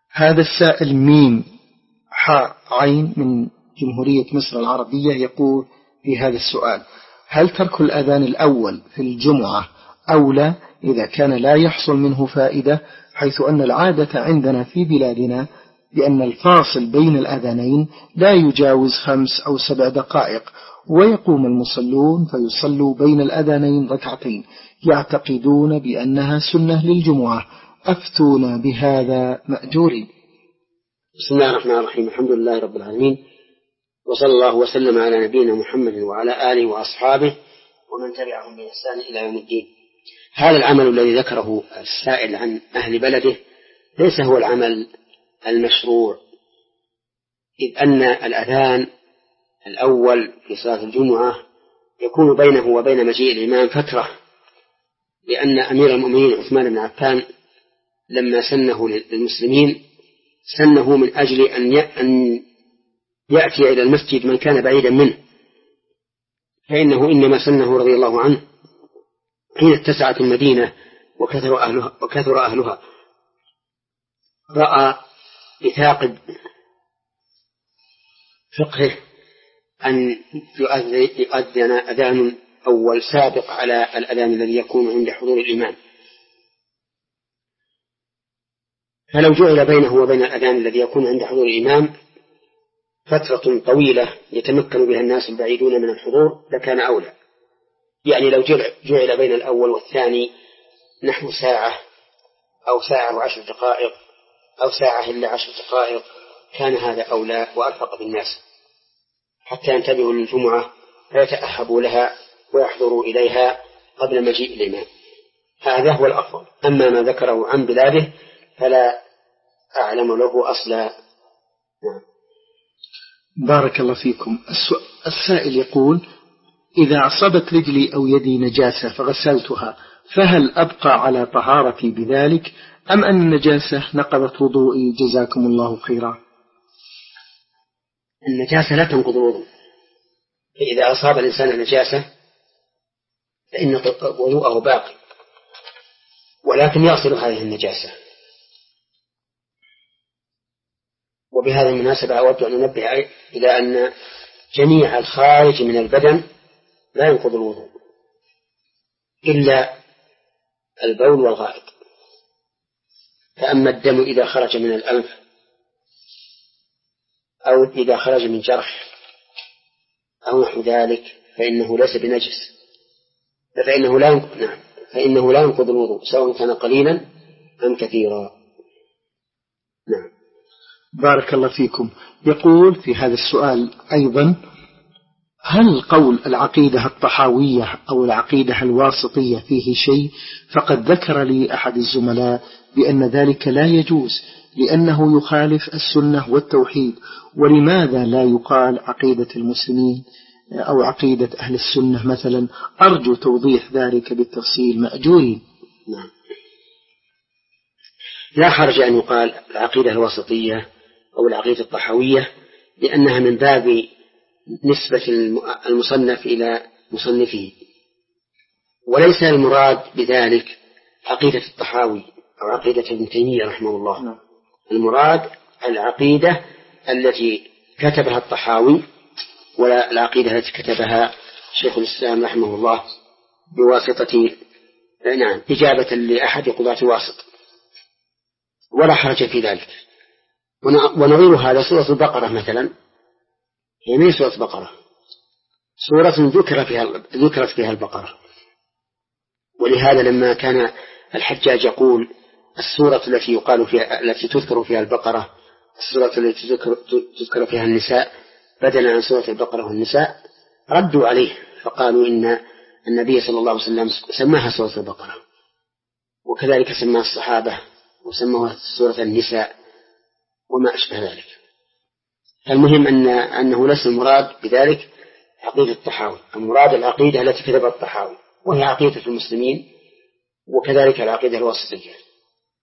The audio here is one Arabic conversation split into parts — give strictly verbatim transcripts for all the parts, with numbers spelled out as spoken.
هذا السائل ميم حاء عين من جمهورية مصر العربية يقول في هذا السؤال: هل ترك الأذان الأول في الجمعة أولى إذا كان لا يحصل منه فائدة، حيث أن العادة عندنا في بلادنا بأن الفاصل بين الأذانين لا يجاوز خمس أو سبع دقائق، ويقوم المصلون فيصلوا بين الأذانين ركعتين يعتقدون بأنها سنة للجمعة، أفتونا بهذا مأجورين. بسم الله الرحمن الرحيم، الحمد لله رب العالمين، وصلى الله وسلم على نبينا محمد وعلى آله وأصحابه ومن تبعهم بإحسان إلى يوم الدين. هذا العمل الذي ذكره السائل عن أهل بلده ليس هو العمل المشروع، إذ أن الأذان الأول في صلاة الجمعة يكون بينه وبين مجيء الإمام فترة، لأن أمير المؤمنين عثمان بن عفان لما سنه للمسلمين سنه من أجل أن يأتي إلى المسجد من كان بعيدا منه، فإنه إنما سنه رضي الله عنه حين اتسعت المدينة وكثر أهلها, وكثر أهلها رأى بثاقب فقهه أن يؤذن أذان أول سابق على الأذان الذي يكون عند حضور الإمام، فلو جعل بينه وبين الأذان الذي يكون عند حضور الإمام فترة طويلة يتمكن بها الناس البعيدون من الحضور لكان أولى. يعني لو جعل بين الأول والثاني نحو ساعة أو ساعة وعشر دقائق أو ساعة إلا عشر دقائق كان هذا أولى وأرفق بالناس حتى ينتبهوا للجمعة فيتأهبوا لها ويحضروا إليها قبل مجيء الإمام. هذا هو الأفضل. أما ما ذكره عن بلاده فلا أعلم له أصلا. نعم. بارك الله فيكم. السائل يقول: إذا أصابت رجلي أو يدي نجاسة فغسلتها فهل أبقى على طهارتي بذلك أم أن النجاسة نقضت وضوئي؟ جزاكم الله خيرا. النجاسة لا تنقض الوضوء، فإذا أصاب الإنسان نجاسة فإن وضوءه باقي، ولكن يغسل هذه النجاسة. وبهذا المناسبة أود أن أنبه إلى أن جميع الخارج من البدن لا ينقض الوضوء إلا البول والغائط. فأما الدم إذا خرج من الأنف أو إذا خرج من جرح أو نحو ذلك فإنه ليس بنجس، فإنه لا ينقض نعم فإنه لا ينقض الوضوء سواء كان قليلا أم كثيرا. نعم. بارك الله فيكم. يقول في هذا السؤال أيضا: هل قول العقيدة الطحاوية أو العقيدة الواسطية فيه شيء؟ فقد ذكر لي أحد الزملاء بأن ذلك لا يجوز لأنه يخالف السنة والتوحيد، ولماذا لا يقال عقيدة المسلمين أو عقيدة أهل السنة مثلا؟ أرجو توضيح ذلك بالتفصيل مأجورين. نعم. لا حرج أن يقال العقيدة الواسطية أو العقيدة الطحاوية، لأنها من باب نسبة المصنف إلى مصنفه، وليس المراد بذلك عقيدة الطحاوي أو عقيدة ابن تيمية رحمه الله. المراد العقيدة التي كتبها الطحاوي ولا العقيدة التي كتبها شيخ الإسلام رحمه الله بواسطة نعم إجابة لأحد قضاة واسط، ولا حرج في ذلك. ونظير هذا سورة البقرة مثلا، هي من سورة البقرة سورة ذكر فيها ذكرت فيها البقرة، ولهذا لما كان الحجاج يقول السورة التي يقال فيها التي تذكر فيها البقرة السورة التي تذكر, تذكر فيها النساء بدلا عن سورة البقرة والنساء، ردوا عليه فقالوا إن النبي صلى الله عليه وسلم سماها سورة البقرة، وكذلك سماها الصحابة وسموها سورة النساء وما أشبه ذلك. المهم أن أنه ليس المراد بذلك عقيدة الطحاوي، المراد العقيدة التي كتبها الطحاوي وهي عقيدة المسلمين، وكذلك العقيدة الواسطية.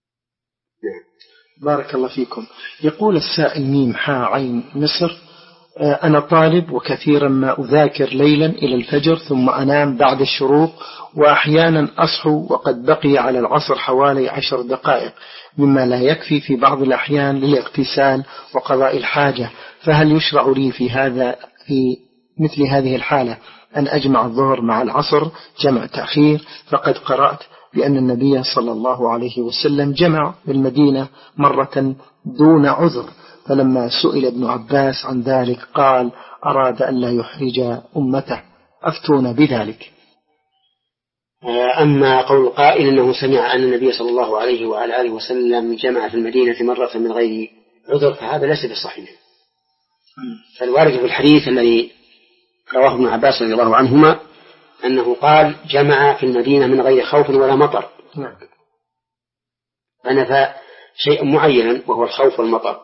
بارك الله فيكم. يقول السائل ميم حاء عين مصر: أنا طالب وكثيرا ما أذاكر ليلا إلى الفجر ثم أنام بعد الشروق، وأحيانا أصحو وقد بقي على العصر حوالي عشر دقائق، مما لا يكفي في بعض الأحيان للاغتسال وقضاء الحاجة. فهل يشرع لي في هذا في مثل هذه الحالة أن أجمع الظهر مع العصر جمع تأخير؟ فقد قرأت بأن النبي صلى الله عليه وسلم جمع بالمدينة مرة دون عذر، فلما سئل ابن عباس عن ذلك قال أراد أن لا يحرج أمته. أفتون بذلك. أما قول قائل أنه سمع أن النبي صلى الله عليه وعلى آله وسلم جمع في المدينة مرة من غير عذر فهذا ليس بصحيح. فالوارد في الحديث الذي رواه ابن عباس رضي الله عنهما أنه قال جمع في المدينة من غير خوف ولا مطر، فنفى شيء معينا وهو الخوف والمطر،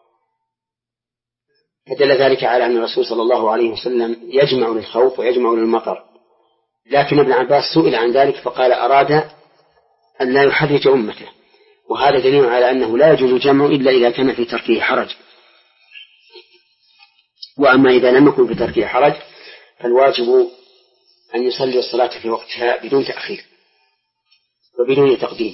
فدل ذلك على أن الرسول صلى الله عليه وسلم يجمع للخوف ويجمع للمطر. لكن ابن عباس سئل عن ذلك فقال أراد أن لا يحرج أمته، وهذا دليل على أنه لا يجوز الجمع إلا إذا كان في تركه حرج. وأما إذا لم يكن في تركه حرج فالواجب أن يصلي الصلاة في وقتها بدون تأخير وبدون تقديم.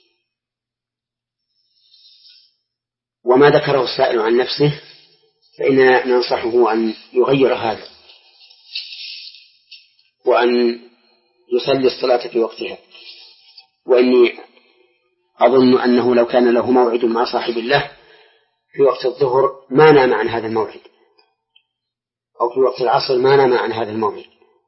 وما ذكره السائل عن نفسه فإننا ننصحه أن يغير هذا وأن يصلي الصلاة في وقتها. وإني أظن أنه لو كان له موعد مع صاحب الله في وقت الظهر ما نام عن هذا الموعد، أو في وقت العصر ما نام عن هذا الموعد،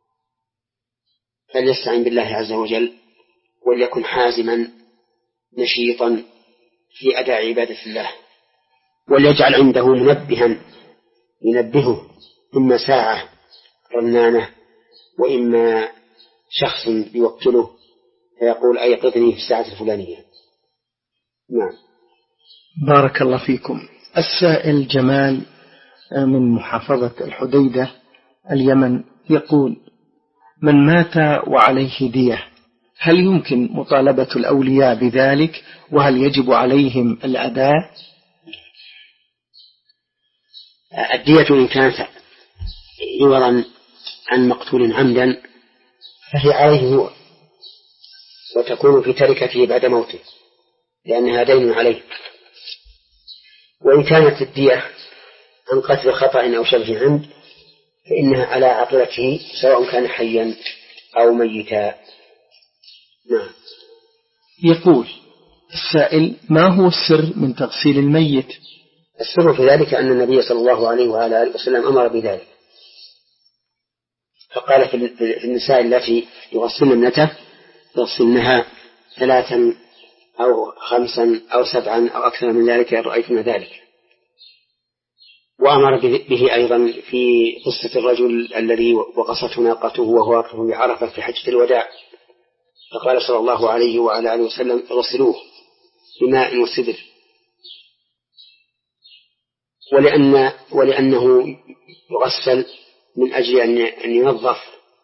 فليستعن بالله عز وجل وليكن حازما نشيطا في أداء عبادة الله، وليجعل عنده منبها ينبهه، إما ساعة رنانة وإما شخص يوكله فيقول أيقظني في الساعة الفلانية. نعم. بارك الله فيكم. السائل جمال من محافظة الحديدة اليمن يقول: من مات وعليه دية هل يمكن مطالبة الأولياء بذلك، وهل يجب عليهم الأداء؟ الدية إن كانت عوضا عن مقتول عمدا فهي عليه هو، وتكون في تركته بعد موته لأنها دين عليه. وإن كانت الدية عن قتل خطأ أو شبه عمد فإنها على عقلته سواء كان حيا أو ميتا. نعم. يقول السائل: ما هو السر من تغسيل الميت؟ السر في ذلك أن النبي صلى الله عليه وعلى آله وسلم أمر بذلك، فقال في النساء التي يغسلن ابنته يغسلنها ثلاثا أو خمسا أو سبعا أو أكثر من ذلك إن رأيتن ذلك. وأمر به أيضا في قصة الرجل الذي وقصته ناقته وهو واقف بعرفة في حجة الوداع، فقال صلى الله عليه وعلى آله وسلم: اغسلوه بماء وسدر. ولأن ولأنه يغسل من أجل أن ينظف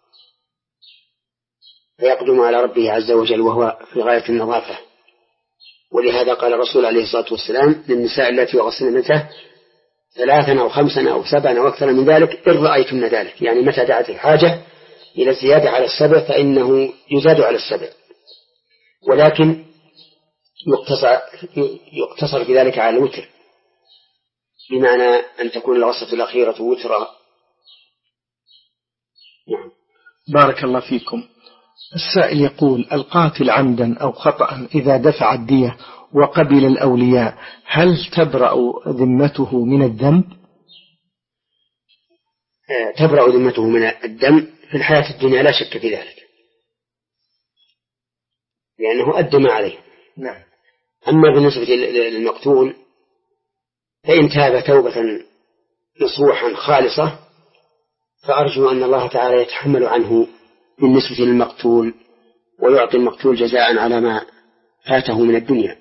فيقدم على ربه عز وجل وهو في غاية النظافة. ولهذا قال الرسول عليه الصلاة والسلام للنساء التي يغسلن ابنته ثلاثا أو خمسا أو سبعا أو أكثر من ذلك إن رأيتن ذلك، يعني متى دعت الحاجة إلى الزيادة على السبع فإنه يزاد على السبع، ولكن يقتصر, يقتصر في ذلك على الوتر، بمعنى أن تكون الغسلة الأخيرة وترا. نعم. بارك الله فيكم. السائل يقول: القاتل عمدا أو خطأ إذا دفع الدية وقبل الأولياء هل تبرأ ذمته من الذنب؟ تبرأ ذمته من الدم في الحياة الدنيا لا شك في ذلك، لأنه أدى ما عليه. نعم. أما بالنسبة للمقتول فإن تاب توبة نصوحا خالصة فأرجو أن الله تعالى يتحمل عنه بالنسبة للمقتول ويعطي المقتول جزاء على ما فاته من الدنيا،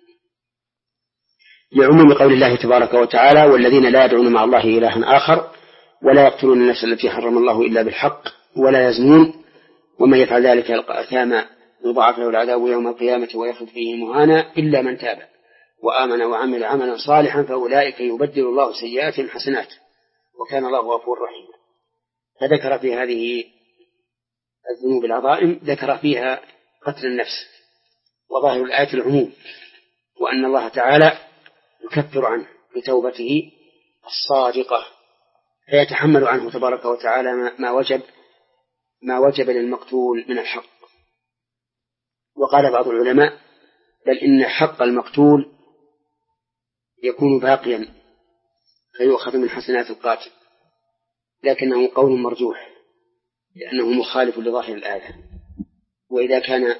لعموم قول الله تبارك وتعالى: والذين لا يدعون مع الله إلها آخر ولا يقتلون النفس التي حرم الله إلا بالحق ولا يزنون ومن يفعل ذلك يلقى أثاما يضاعف له العذاب يوم القيامة ويخلد فيه مهانا إلا من تاب وآمن وعمل عملا صالحا فأولئك يبدل الله سيئاتهم حسنات وكان الله غفورا رحيما. فذكر في هذه الذنوب العظائم ذكر فيها قتل النفس، وظاهر الآية العموم، وأن الله تعالى يكفر عنه بتوبته الصادقة، فيتحمل عنه تبارك وتعالى ما وجب ما وجب للمقتول من الحق. وقال بعض العلماء بل إن حق المقتول يكون باقيا فيؤخذ من حسنات القاتل، لكنه قول مرجوح لأنه مخالف لظاهر الآية. وإذا كان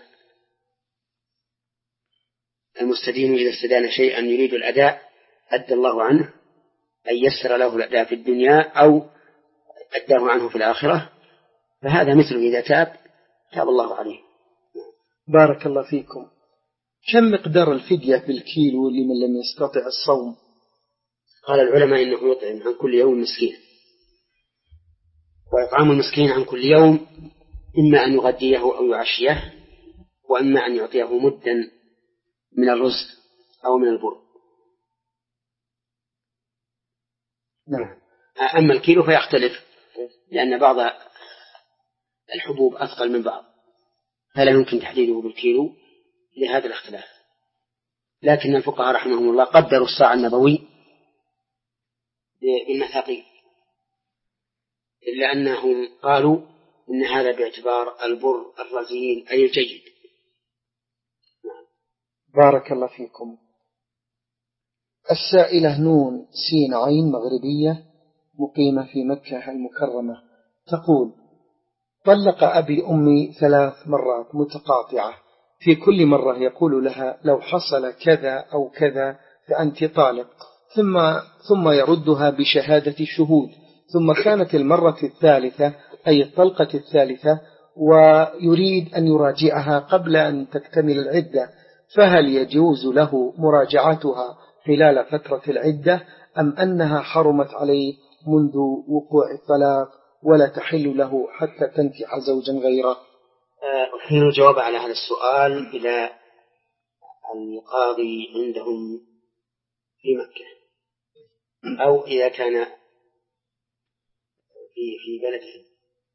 المستدين إذا استدان شيئا يريد الأداء أدى الله عنه، أن يسر له الأداء في الدنيا أو أداه عنه في الآخرة، فهذا مثل إذا تاب تاب الله عليه. بارك الله فيكم. كم مقدار الفدية بالكيلو لمن لم يستطع الصوم؟ قال العلماء إنه يطعم عن كل يوم مسكين، وإطعام المسكين عن كل يوم إما أن يغديه أو يعشيه، وإما أن يعطيه مدا من الرز أو من البر. نعم. أما الكيلو فيختلف، لأن بعض الحبوب أثقل من بعض، فلا يمكن تحديده بالكيلو لهذا الاختلاف. لكن الفقهاء رحمهم الله قدروا الصاع النبوي بالمثاقيل، إلا أنهم قالوا إن هذا باعتبار البر الرزين أي الجيد. بارك الله فيكم. السائلة نون سين عين مغربية مقيمة في مكة المكرمة تقول: طلق أبي أمي ثلاث مرات متقاطعة، في كل مرة يقول لها لو حصل كذا أو كذا فأنت طالق، ثم ثم يردها بشهادة الشهود، ثم كانت المرة الثالثة أي الطلقة الثالثة ويريد أن يراجعها قبل أن تكتمل العدة، فهل يجوز له مراجعتها خلال فترة العدة أم أنها حرمت عليه منذ وقوع الطلاق ولا تحل له حتى تنكح زوجا غيره؟ أحيل الجواب على هذا السؤال إلى القاضي عندهم في مكة، أو إذا كان في في بلده.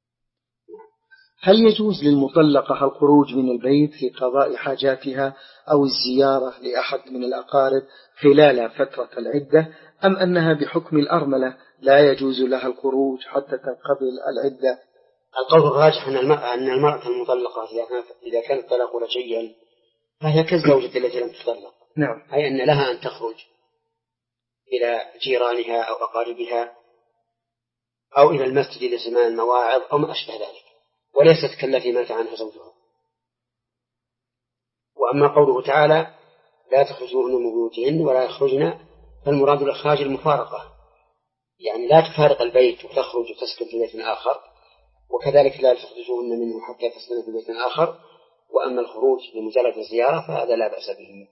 هل يجوز للمطلقة الخروج من البيت لقضاء حاجاتها أو الزيارة لأحد من الأقارب خلال فترة العدة، أم أنها بحكم الأرملة لا يجوز لها الخروج حتى تنقضي العدة؟ القول الراجح أن المرأة, أن المرأة المطلقة إذا كان الطلاق رجعيا فهي كالزوجة التي لم تطلق. نعم. أي أن لها أن تخرج إلى جيرانها أو أقاربها أو إلى المسجد لسماع المواعظ أو ما أشبه ذلك، وليست كالتي مات عنها زوجها. وأما قوله تعالى لا تخرجوهن من بيوتهن ولا يخرجن، فالمراد الإخراج المفارقة، يعني لا تفارق البيت وتخرج وتسكن في بيت آخر، وكذلك لا تخرجوهن منه حتى تسكن في بيت آخر. وأما الخروج لمجرد الزيارة فهذا لا بأس به.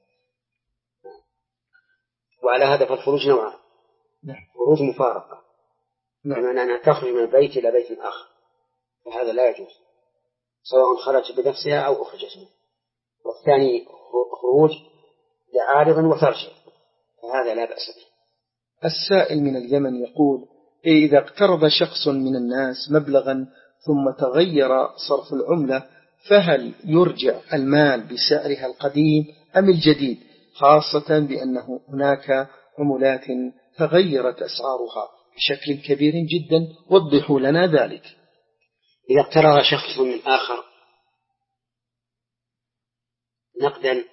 وعلى هذا فالخروج نوعان: خروج مفارقة بمعنى أنها تخرج من بيت إلى بيت آخر، فهذا لا يجوز سواء خرج بنفسها أو أخرجت منه. والثاني خروج لعارض وترجع، فهذا لا بأس به. السائل من اليمن يقول: إذا اقترض شخص من الناس مبلغا ثم تغير صرف العملة، فهل يرجع المال بسعرها القديم أم الجديد، خاصة بأنه هناك عملات تغيرت أسعارها بشكل كبير جدا؟ وضحوا لنا ذلك. إذا اقترض شخص من آخر نقدا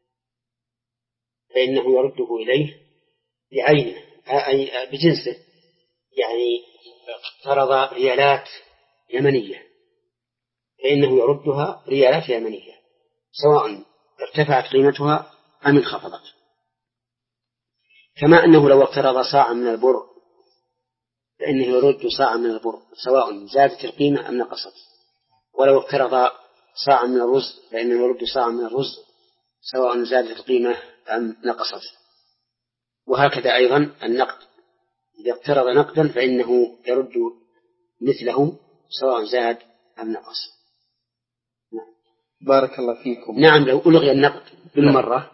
فإنه يرده إليه بعينه أي بجنسه، يعني اقترض ريالات يمنية فإنه يردها ريالات يمنية سواء ارتفعت قيمتها أم انخفضت. كما أنه لو اقترض صاعا من البر فإنه يرد صاعا من البر سواء زادت القيمة أم نقصت، ولو اقترض صاعا من الرز فإنه يرد صاعا من الرز سواء زادت القيمة أم نقصت. وهكذا أيضا النقد، إذا اقترض نقدا فإنه يرد مثله سواء زاد أم نقص. نعم. بارك الله فيكم. نعم، لو ألغي النقد بالمرة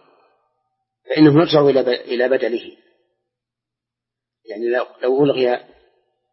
فإنه يرجع إلى إلى بدله، يعني لو لو ألغي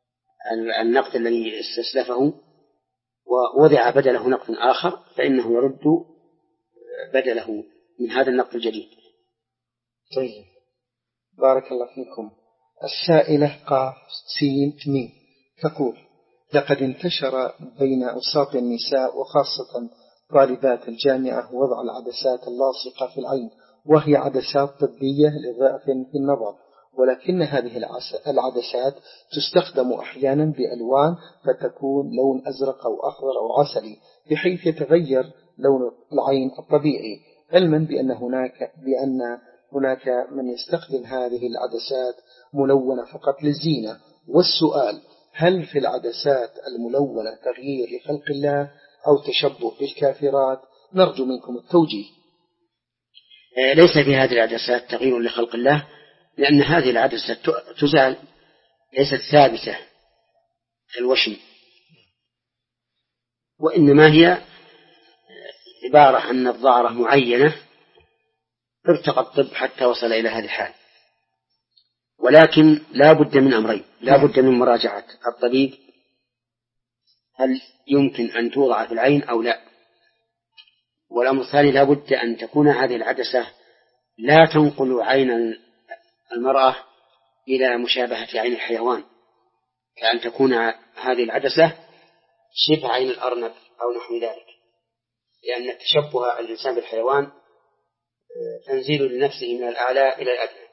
النقد الذي استسلفه ووضع بدله نقد آخر فإنه يرد بدله من هذا النقد الجديد. طيب، بارك الله فيكم. السائلة قاف سين ميم تقول: لقد انتشر بين أوساط النساء وخاصة طالبات الجامعة وضع العدسات اللاصقة في العين، وهي عدسات طبية لضعف في النظر، ولكن هذه العدسات تستخدم أحيانا بألوان فتكون لون أزرق أو أخضر أو عسلي بحيث يتغير لون العين الطبيعي، علما بأن هناك بأن هناك من يستخدم هذه العدسات ملونة فقط للزينة. والسؤال: هل في العدسات الملونة تغيير لخلق الله أو تشبه بالكافرات؟ نرجو منكم التوجيه. ليس في هذه العدسات تغيير لخلق الله، لأن هذه العدسة تزال، ليست ثابتة الوشم، وإنما هي عبارة عن نظارة معينة ارتقى الطب حتى وصل إلى هذه الحال. ولكن لا بد من أمرين: لا بد من مراجعة الطبيب هل يمكن أن توضع في العين أو لا، والأمر الثاني لا بد أن تكون هذه العدسة لا تنقل عين المرأة إلى مشابهة عين الحيوان، كأن تكون هذه العدسة شبه عين الأرنب أو نحو ذلك، لأن التشبه الإنسان بالحيوان تنزيل لنفسه من الأعلى إلى الأدنى.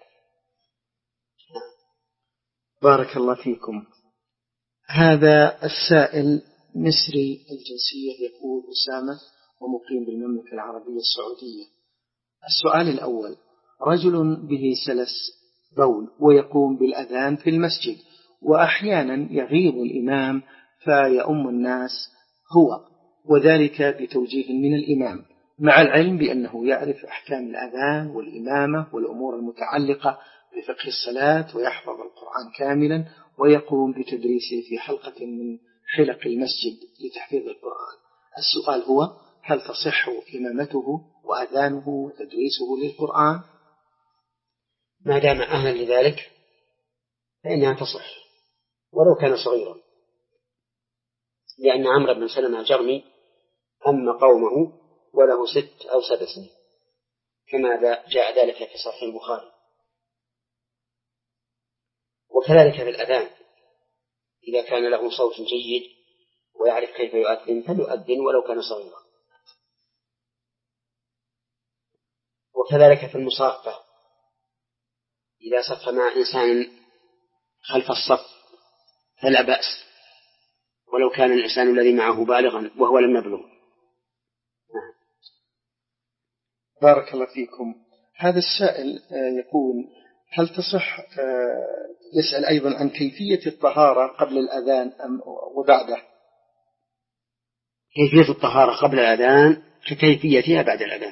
بارك الله فيكم. هذا السائل مصري الجنسية، يقول: أسامة، ومقيم بالمملكة العربية السعودية. السؤال الأول: رجل به سلس بول ويقوم بالأذان في المسجد، وأحيانا يغيب الإمام فيؤم الناس هو، وذلك بتوجيه من الإمام، مع العلم بأنه يعرف أحكام الأذان والإمامة والأمور المتعلقة بفقه الصلاة ويحفظ القرآن كاملا، ويقوم بتدريسه في حلقة من حلق المسجد لتحفيظ القرآن. السؤال هو: هل تصح إمامته وأذانه وتدريسه للقرآن؟ ما دام أهلا لذلك فإنها تصح ولو كان صغيرا، لأن عمرو بن سلمة الجرمي أم قومه وله ست أو سبع سنين، كما جاء ذلك في صحيح البخاري. وكذلك في الأذان، إذا كان له صوت جيد ويعرف كيف يؤذن فليؤذن ولو كان صغيرا. وكذلك في المصافة، إذا صف مع إنسان خلف الصف فلا بأس ولو كان الإنسان الذي معه بالغا وهو لم يبلغ. بارك الله فيكم. هذا السائل يقول: هل تصح، يسأل أيضا عن كيفية الطهارة قبل الأذان أم وبعده؟ كيفية الطهارة قبل الأذان ككيفيتها بعد الأذان،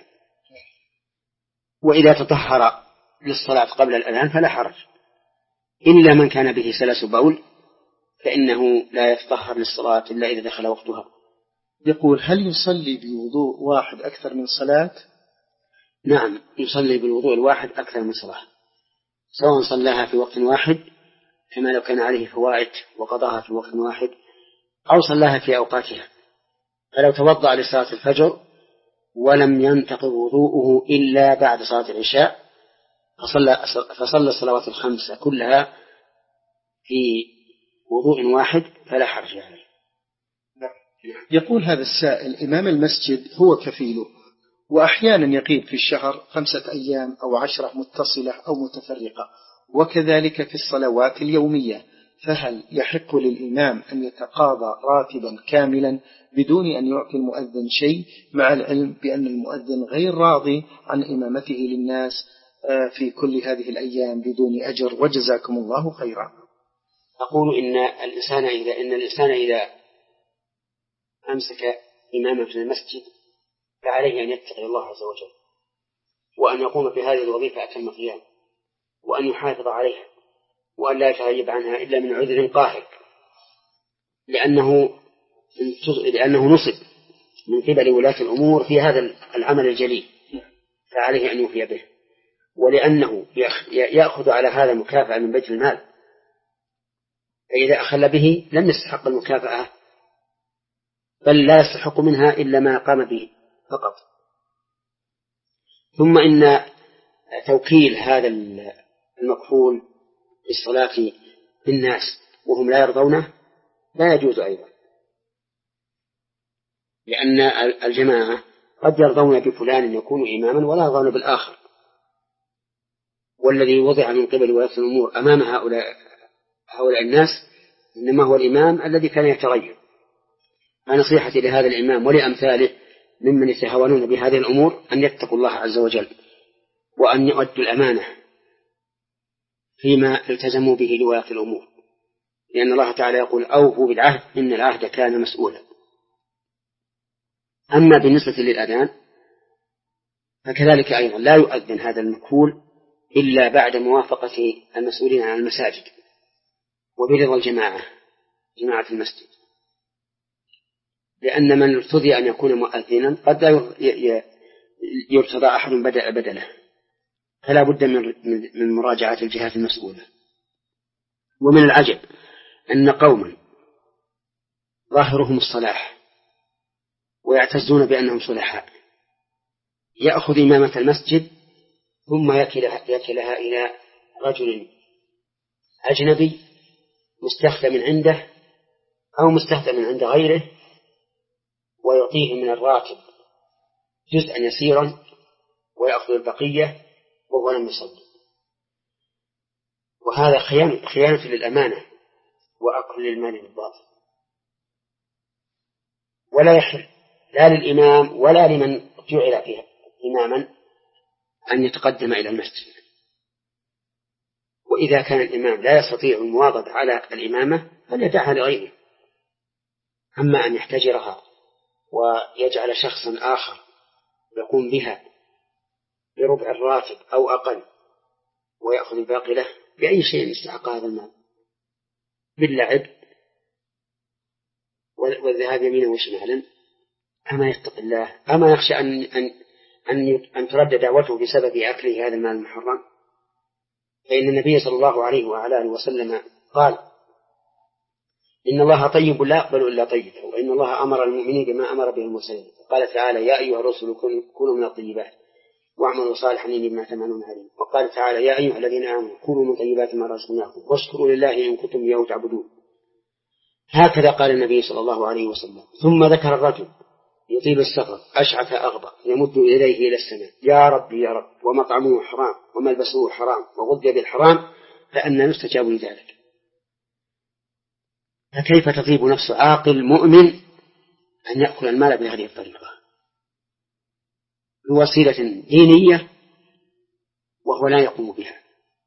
وإذا تطهر للصلاة قبل الأذان فلا حرج، إلا من كان به سلس بول فإنه لا يتطهر للصلاة إلا إذا دخل وقتها. يقول: هل يصلي بوضوء واحد أكثر من صلاة؟ نعم، يصلي بالوضوء الواحد أكثر من صلاة، سواء صلاها في وقت واحد كما لو كان عليه فوائد وقضاها في وقت واحد، أو صلاها في أوقاتها. فلو توضأ لصلاة الفجر ولم ينتقض وضوءه إلا بعد صلاة العشاء فصلى, فصلى الصلوات الخمسة كلها في وضوء واحد فلا حرج عليه. يقول هذا السائل: إمام المسجد هو كفيله، وأحيانا يغيب في الشهر خمسة أيام أو عشرة متصلة أو متفرقة، وكذلك في الصلوات اليومية، فهل يحق للإمام أن يتقاضى راتبا كاملا بدون أن يعطي المؤذن شيء، مع العلم بأن المؤذن غير راضي عن إمامته للناس في كل هذه الأيام بدون أجر؟ وجزاكم الله خيرا. أقول إن الإنسان إذا إن الإنسان إذا أمسك إماما في المسجد فعليه أن يتقي الله عز وجل، وأن يقوم بهذه الوظيفة أتم قيام، وأن يحافظ عليها، وأن لا يتغيب عنها إلا من عذر قاهر، لأنه لأنه نصب من قبل ولاة الأمور في هذا العمل الجليل، فعليه أن يوفي به، ولأنه يأخذ على هذا مكافأة من بيت المال، فإذا أخل به لم يستحق المكافأة، بل لا يستحق منها إلا ما قام به فقط. ثم إن توكيل هذا المكفول بالصلاة بالناس وهم لا يرضونه لا يجوز أيضا، لأن الجماعة قد يرضون بفلان يكون إماما ولا يرضون بالآخر، والذي وضع من قبل ولاة الأمور أمام هؤلاء هؤلاء الناس إنما هو الإمام الذي كان يتغير. فنصيحتي لهذا الإمام ولأمثاله ممن يتهاونون بهذه الأمور أن يتقوا الله عز وجل، وأن يؤدوا الأمانة فيما التزموا به لولاة الأمور، لأن الله تعالى يقول أوفوا بالعهد إن العهد كان مسؤولا. أما بالنسبة للأذان فكذلك أيضا لا يؤذن هذا المكفول إلا بعد موافقة المسؤولين عن المساجد وبرضا الجماعة جماعة المسجد، لأن من ارتضي أن يكون مؤذنا قد لا يرتضى أحد بدله، فلا بد من مراجعة الجهات المسؤولة. ومن العجب أن قوما ظاهرهم الصلاح ويعتزون بأنهم صلحاء يأخذ إمامة المسجد ثم يكلها إلى رجل أجنبي مستخدم عنده أو مستخدم عند غيره، ويعطيه من الراتب جزءا يسيرا ويأخذ البقية وهو لم يصلي. وهذا خيانة للأمانة وأكل للمال بالباطل، ولا يحل لا للإمام ولا لمن جعل فيها إماما أن يتقدم إلى المسجد. وإذا كان الإمام لا يستطيع المواظبة على الإمامة فليدعها لغيره. أما أن يحتجرها ويجعل شخصا آخر يقوم بها بربع الراتب أو أقل ويأخذ الباقي له، بأي شيء يستحق هذا المال؟ باللعب والذهاب يمينا وشمالا. أما يتق الله؟ أما يخشى أن, أن, أن, أن ترد دعوته بسبب أكله هذا المال المحرم؟ فإن النبي صلى الله عليه وعلى آله وسلم قال إن الله طيب لا يقبل إلا طيبا، وإن الله أمر المؤمنين بما أمر به المرسلين. قال تعالى يا أيها الرسل كونوا من الطيبات واعملوا صالحا إني بما تعملون عليم. وقال تعالى يا أيها الذين آمنوا كونوا من طيبات ما رزقناكم واشكروا لله إن كنتم إياه تعبدون. هكذا قال النبي صلى الله عليه وسلم. ثم ذكر الرجل يطيل السفر أشعث أغبر يمد إليه إلى السماء يا رب يا رب ومطعمه حرام وملبسه حرام وغذي بالحرام فأنى يستجاب لذلك. فكيف تطيب نفس عاقل مؤمن أن يأكل المال بهذه الطريقة بوسيلة دينية وهو لا يقوم بها؟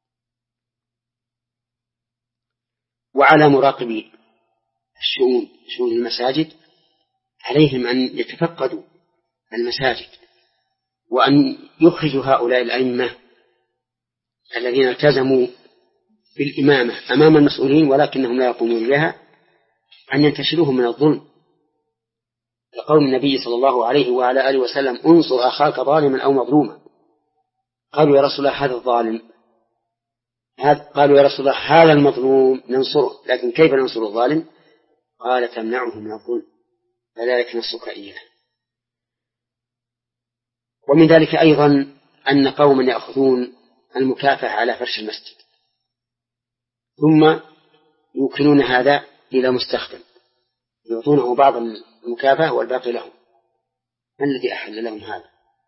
وعلى مراقبي الشؤون شؤون المساجد عليهم أن يتفقدوا المساجد وأن يخرجوا هؤلاء الأئمة الذين التزموا بالإمامة أمام المسؤولين ولكنهم لا يقومون بها أن ينتشلوهم من الظلم، لقول النبي صلى الله عليه وعلى آله وسلم انصر أخاك ظالما أو مظلوما. قالوا يا رسول الله هذا الظالم، قالوا يا رسول الله هذا المظلوم ننصره، لكن كيف ننصر الظالم؟ قال تمنعه من الظلم فذلك نصرك إياه. ومن ذلك أيضا أن قوما يأخذون المكافأة على فرش المسجد ثم يوكلون هذا إلى مستخدم يعطونه بعض المكافأة والباقي لهم. من الذي أحل لهم هذا؟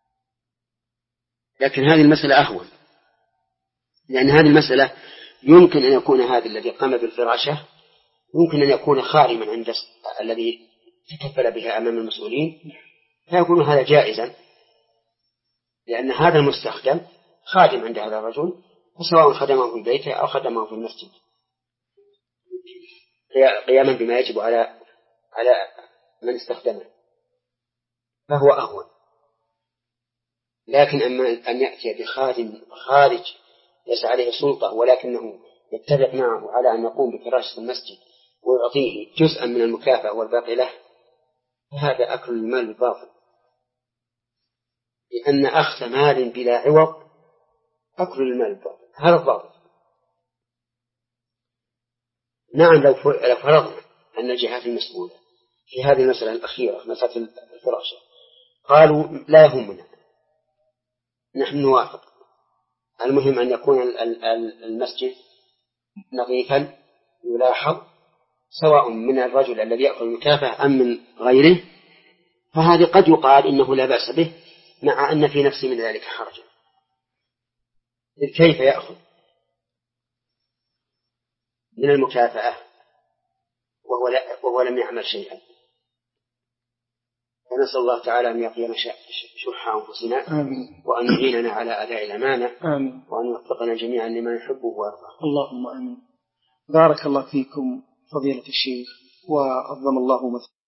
لكن هذه المسألة أهون، لأن هذه المسألة يمكن أن يكون هذا الذي قام بالفراشة يمكن أن يكون خارما عند الذي تكفل بها أمام المسؤولين، فيكون هذا جائزا، لأن هذا المستخدم خادم عند هذا الرجل سواء خدمه في بيته أو خدمه في المسجد قياما بما يجب على على من استخدمه، فهو أهون. لكن أما أن يأتي بخادم خارج ليس عليه سلطة ولكنه يتفق معه على أن يقوم بفراشة المسجد ويعطيه جزءا من المكافأة والباقي له، فهذا أكل المال بالباطل، لأن أخذ مال بلا عوض أكل المال بالباطل، هذا الضابط. نعم، لو فرضنا أن الجهات المسؤولة في هذه المسألة الأخيرة مسألة الفراشة قالوا لا يهمنا، نحن نوافق، المهم أن يكون المسجد نظيفا يلاحظ سواء من الرجل الذي يأخذ المكافأة أم من غيره، فهذه قد يقال إنه لا بأس به، مع أن في نفسه من ذلك حرجا. كيف يأخذ من المكافأة وهو, وهو لم يعمل شيئا؟ فنسأل الله تعالى أن يقينا شح أنفسنا وأن يعيننا على أداء الأمانة آمين. وأن يوفقنا جميعا لما يحبه ويرضاه. اللهم آمين. بارك الله فيكم فضيلة الشيخ وعظم الله مثلا.